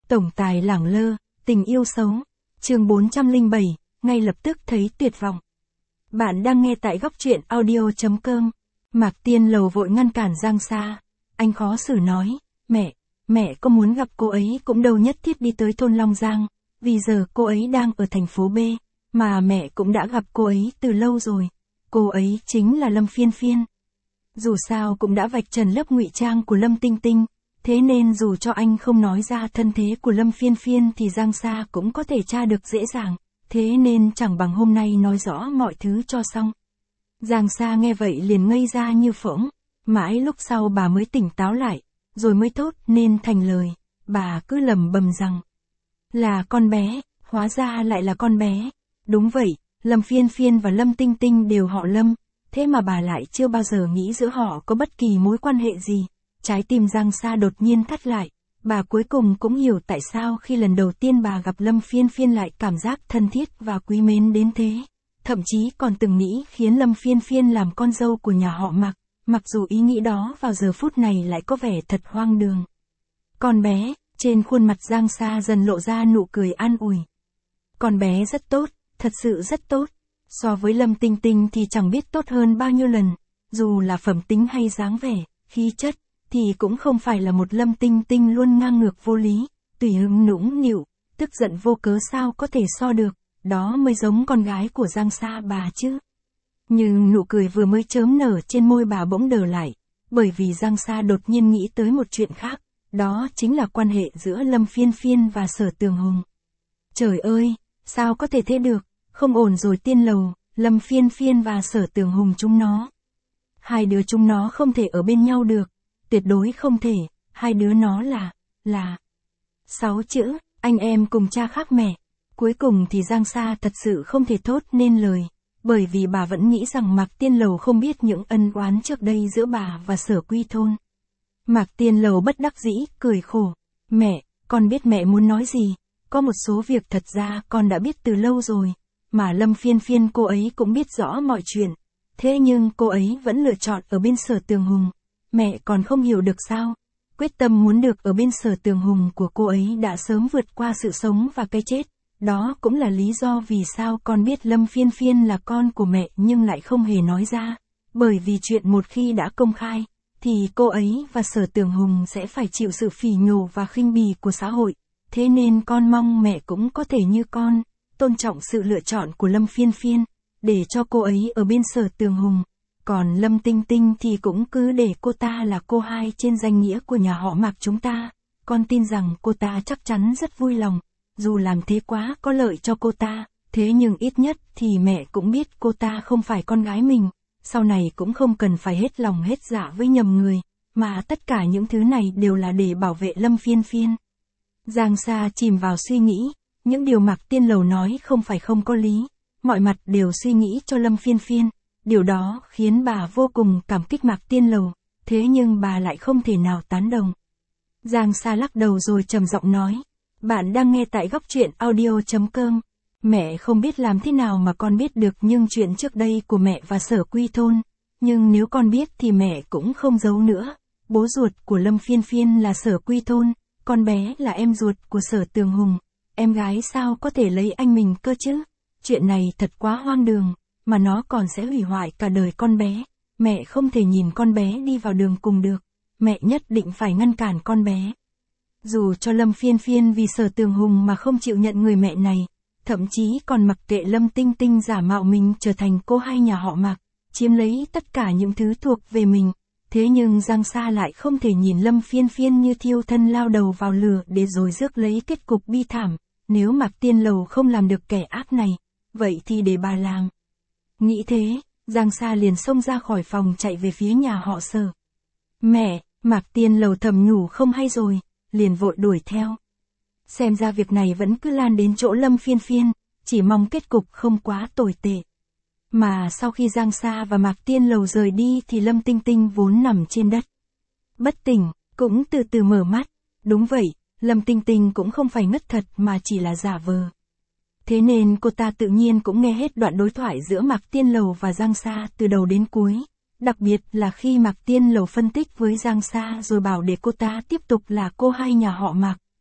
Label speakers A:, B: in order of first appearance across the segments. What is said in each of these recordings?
A: Tổng tài lẳng lơ, tình yêu xấu. Chương 407, ngay lập tức thấy tuyệt vọng. Bạn đang nghe tại góc truyện audio.com. Mạc Tiên Lầu vội ngăn cản Giang Sa. Anh khó xử nói, mẹ có muốn gặp cô ấy cũng đâu nhất thiết đi tới thôn Long Giang, vì giờ cô ấy đang ở thành phố B, mà mẹ cũng đã gặp cô ấy từ lâu rồi. Cô ấy chính là Lâm Phiên Phiên. Dù sao cũng đã vạch trần lớp ngụy trang của Lâm Tinh Tinh, thế nên dù cho anh không nói ra thân thế của Lâm Phiên Phiên thì Giang Sa cũng có thể tra được dễ dàng, thế nên chẳng bằng hôm nay nói rõ mọi thứ cho xong. Giang Sa nghe vậy liền ngây ra như phỗng, mãi lúc sau bà mới tỉnh táo lại, rồi mới thốt nên thành lời, bà cứ lẩm bẩm rằng là con bé, hóa ra lại là con bé. Đúng vậy, Lâm Phiên Phiên và Lâm Tinh Tinh đều họ Lâm, thế mà bà lại chưa bao giờ nghĩ giữa họ có bất kỳ mối quan hệ gì. Trái tim Giang Sa đột nhiên thắt lại, bà cuối cùng cũng hiểu tại sao khi lần đầu tiên bà gặp Lâm Phiên Phiên lại cảm giác thân thiết và quý mến đến thế. Thậm chí còn từng nghĩ khiến Lâm Phiên Phiên làm con dâu của nhà họ Mạc, mặc dù ý nghĩ đó vào giờ phút này lại có vẻ thật hoang đường. Con bé, trên khuôn mặt Giang Sa dần lộ ra nụ cười an ủi. Con bé rất tốt, thật sự rất tốt. So với Lâm Tinh Tinh thì chẳng biết tốt hơn bao nhiêu lần, dù là phẩm tính hay dáng vẻ, khí chất, thì cũng không phải là một Lâm Tinh Tinh luôn ngang ngược vô lý, tùy hứng nũng nịu, tức giận vô cớ sao có thể so được, đó mới giống con gái của Giang Sa bà chứ. Nhưng nụ cười vừa mới chớm nở trên môi bà bỗng đờ lại, bởi vì Giang Sa đột nhiên nghĩ tới một chuyện khác, đó chính là quan hệ giữa Lâm Phiên Phiên và Sở Tường Hùng. Trời ơi, sao có thể thế được, không ổn rồi Tiên Lầu, Lâm Phiên Phiên và Sở Tường Hùng chúng nó. Hai đứa chúng nó không thể ở bên nhau được, tuyệt đối không thể, hai đứa nó là 6 chữ, anh em cùng cha khác mẹ. Cuối cùng thì Giang Sa thật sự không thể thốt nên lời, bởi vì bà vẫn nghĩ rằng Mạc Tiên Lầu không biết những ân oán trước đây giữa bà và Sở Quy Thôn. Mạc Tiên Lầu bất đắc dĩ, cười khổ. Mẹ, con biết mẹ muốn nói gì, có một số việc thật ra con đã biết từ lâu rồi, mà Lâm Phiên Phiên cô ấy cũng biết rõ mọi chuyện, thế nhưng cô ấy vẫn lựa chọn ở bên Sở Tường Hùng. Mẹ còn không hiểu được sao, quyết tâm muốn được ở bên Sở Tường Hùng của cô ấy đã sớm vượt qua sự sống và cái chết. Đó cũng là lý do vì sao con biết Lâm Phiên Phiên là con của mẹ nhưng lại không hề nói ra. Bởi vì chuyện một khi đã công khai, thì cô ấy và Sở Tường Hùng sẽ phải chịu sự phỉ nhổ và khinh bỉ của xã hội. Thế nên con mong mẹ cũng có thể như con, tôn trọng sự lựa chọn của Lâm Phiên Phiên, để cho cô ấy ở bên Sở Tường Hùng. Còn Lâm Tinh Tinh thì cũng cứ để cô ta là cô hai trên danh nghĩa của nhà họ Mạc chúng ta. Con tin rằng cô ta chắc chắn rất vui lòng. Dù làm thế quá có lợi cho cô ta, thế nhưng ít nhất thì mẹ cũng biết cô ta không phải con gái mình, sau này cũng không cần phải hết lòng hết dạ với nhầm người, mà tất cả những thứ này đều là để bảo vệ Lâm Phiên Phiên. Giang Sa chìm vào suy nghĩ, những điều Mạc Tiên Lầu nói không phải không có lý, mọi mặt đều suy nghĩ cho Lâm Phiên Phiên, điều đó khiến bà vô cùng cảm kích Mạc Tiên Lầu, thế nhưng bà lại không thể nào tán đồng. Giang Sa lắc đầu rồi trầm giọng nói. Bạn đang nghe tại góc truyện audio.com. Mẹ không biết làm thế nào mà con biết được nhưng chuyện trước đây của mẹ và Sở Quy Thôn. Nhưng nếu con biết thì mẹ cũng không giấu nữa. Bố ruột của Lâm Phiên Phiên là Sở Quy Thôn, con bé là em ruột của Sở Tường Hùng. Em gái sao có thể lấy anh mình cơ chứ? Chuyện này thật quá hoang đường, mà nó còn sẽ hủy hoại cả đời con bé. Mẹ không thể nhìn con bé đi vào đường cùng được. Mẹ nhất định phải ngăn cản con bé. Dù cho Lâm Phiên Phiên vì Sở Tường Hùng mà không chịu nhận người mẹ này, thậm chí còn mặc kệ Lâm Tinh Tinh giả mạo mình trở thành cô hai nhà họ Mạc, chiếm lấy tất cả những thứ thuộc về mình, thế nhưng Giang Sa lại không thể nhìn Lâm Phiên Phiên như thiêu thân lao đầu vào lửa để rồi rước lấy kết cục bi thảm. Nếu Mạc Tiên Lầu không làm được kẻ ác này, vậy thì để bà làm. Nghĩ thế, Giang Sa liền xông ra khỏi phòng chạy về phía nhà họ Sở. Mẹ, Mạc Tiên Lầu thầm nhủ không hay rồi, liền vội đuổi theo. Xem ra việc này vẫn cứ lan đến chỗ Lâm Phiên Phiên, chỉ mong kết cục không quá tồi tệ. Mà sau khi Giang Sa và Mạc Tiên Lầu rời đi thì Lâm Tinh Tinh vốn nằm trên đất, bất tỉnh, cũng từ từ mở mắt. Đúng vậy, Lâm Tinh Tinh cũng không phải ngất thật mà chỉ là giả vờ. Thế nên cô ta tự nhiên cũng nghe hết đoạn đối thoại giữa Mạc Tiên Lầu và Giang Sa từ đầu đến cuối. Đặc biệt là khi Mạc Tiên Lầu phân tích với Giang Sa rồi bảo để cô ta tiếp tục là cô hai nhà họ Mạc,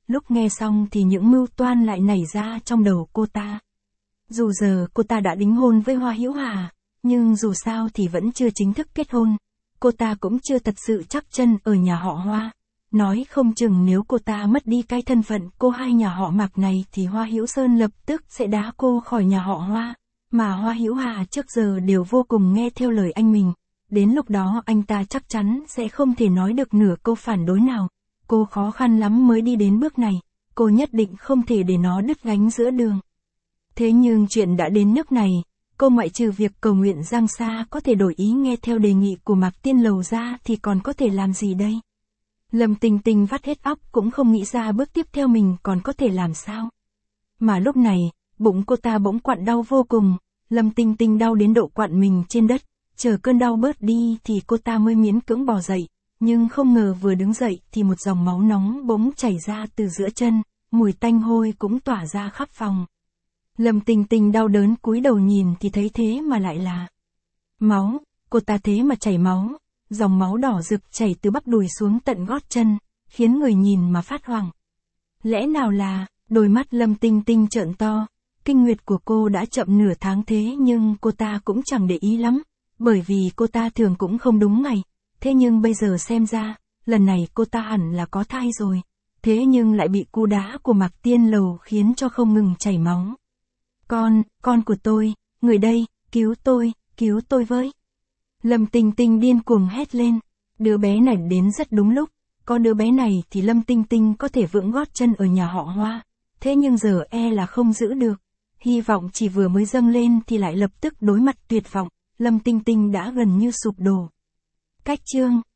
A: Lúc nghe xong thì những mưu toan lại nảy ra trong đầu cô ta. Dù giờ cô ta đã đính hôn với Hoa Hữu Hà, nhưng dù sao thì vẫn chưa chính thức kết hôn. Cô ta cũng chưa thật sự chắc chân ở nhà họ Hoa. Nói không chừng nếu cô ta mất đi cái thân phận cô hai nhà họ Mạc này thì Hoa Hữu Sơn lập tức sẽ đá cô khỏi nhà họ Hoa. Mà Hoa Hữu Hà trước giờ đều vô cùng nghe theo lời anh mình. Đến lúc đó anh ta chắc chắn sẽ không thể nói được nửa câu phản đối nào. Cô khó khăn lắm mới đi đến bước này. Cô nhất định không thể để nó đứt gánh giữa đường. Thế nhưng chuyện đã đến nước này, cô ngoại trừ việc cầu nguyện Giang Sa có thể đổi ý nghe theo đề nghị của Mạc Tiên Lầu ra thì còn có thể làm gì đây? Lâm Tinh Tinh vắt hết óc cũng không nghĩ ra bước tiếp theo mình còn có thể làm sao. Mà lúc này, bụng cô ta bỗng quặn đau vô cùng, Lâm Tinh Tinh đau đến độ quặn mình trên đất, chờ cơn đau bớt đi thì cô ta mới miễn cưỡng bò dậy, nhưng không ngờ vừa đứng dậy thì một dòng máu nóng bỗng chảy ra từ giữa chân, mùi tanh hôi cũng tỏa ra khắp phòng. Lâm Tinh Tinh đau đớn cúi đầu nhìn thì thấy thế mà lại là máu, cô ta thế mà chảy máu, dòng máu đỏ rực chảy từ bắp đùi xuống tận gót chân, khiến người nhìn mà phát hoảng. Lẽ nào là, đôi mắt Lâm Tinh Tinh trợn to, kinh nguyệt của cô đã chậm nửa tháng thế nhưng cô ta cũng chẳng để ý lắm, bởi vì cô ta thường cũng không đúng ngày, thế nhưng bây giờ xem ra, lần này cô ta hẳn là có thai rồi, thế nhưng lại bị cú đá của Mạc Tiên Lầu khiến cho không ngừng chảy máu. Con của tôi, người đây, cứu tôi với. Lâm Tinh Tinh điên cuồng hét lên, đứa bé này đến rất đúng lúc, có đứa bé này thì Lâm Tinh Tinh có thể vững gót chân ở nhà họ Hoa, thế nhưng giờ là không giữ được, hy vọng chỉ vừa mới dâng lên thì lại lập tức đối mặt tuyệt vọng, Lâm Tinh Tinh đã gần như sụp đổ. Cách chương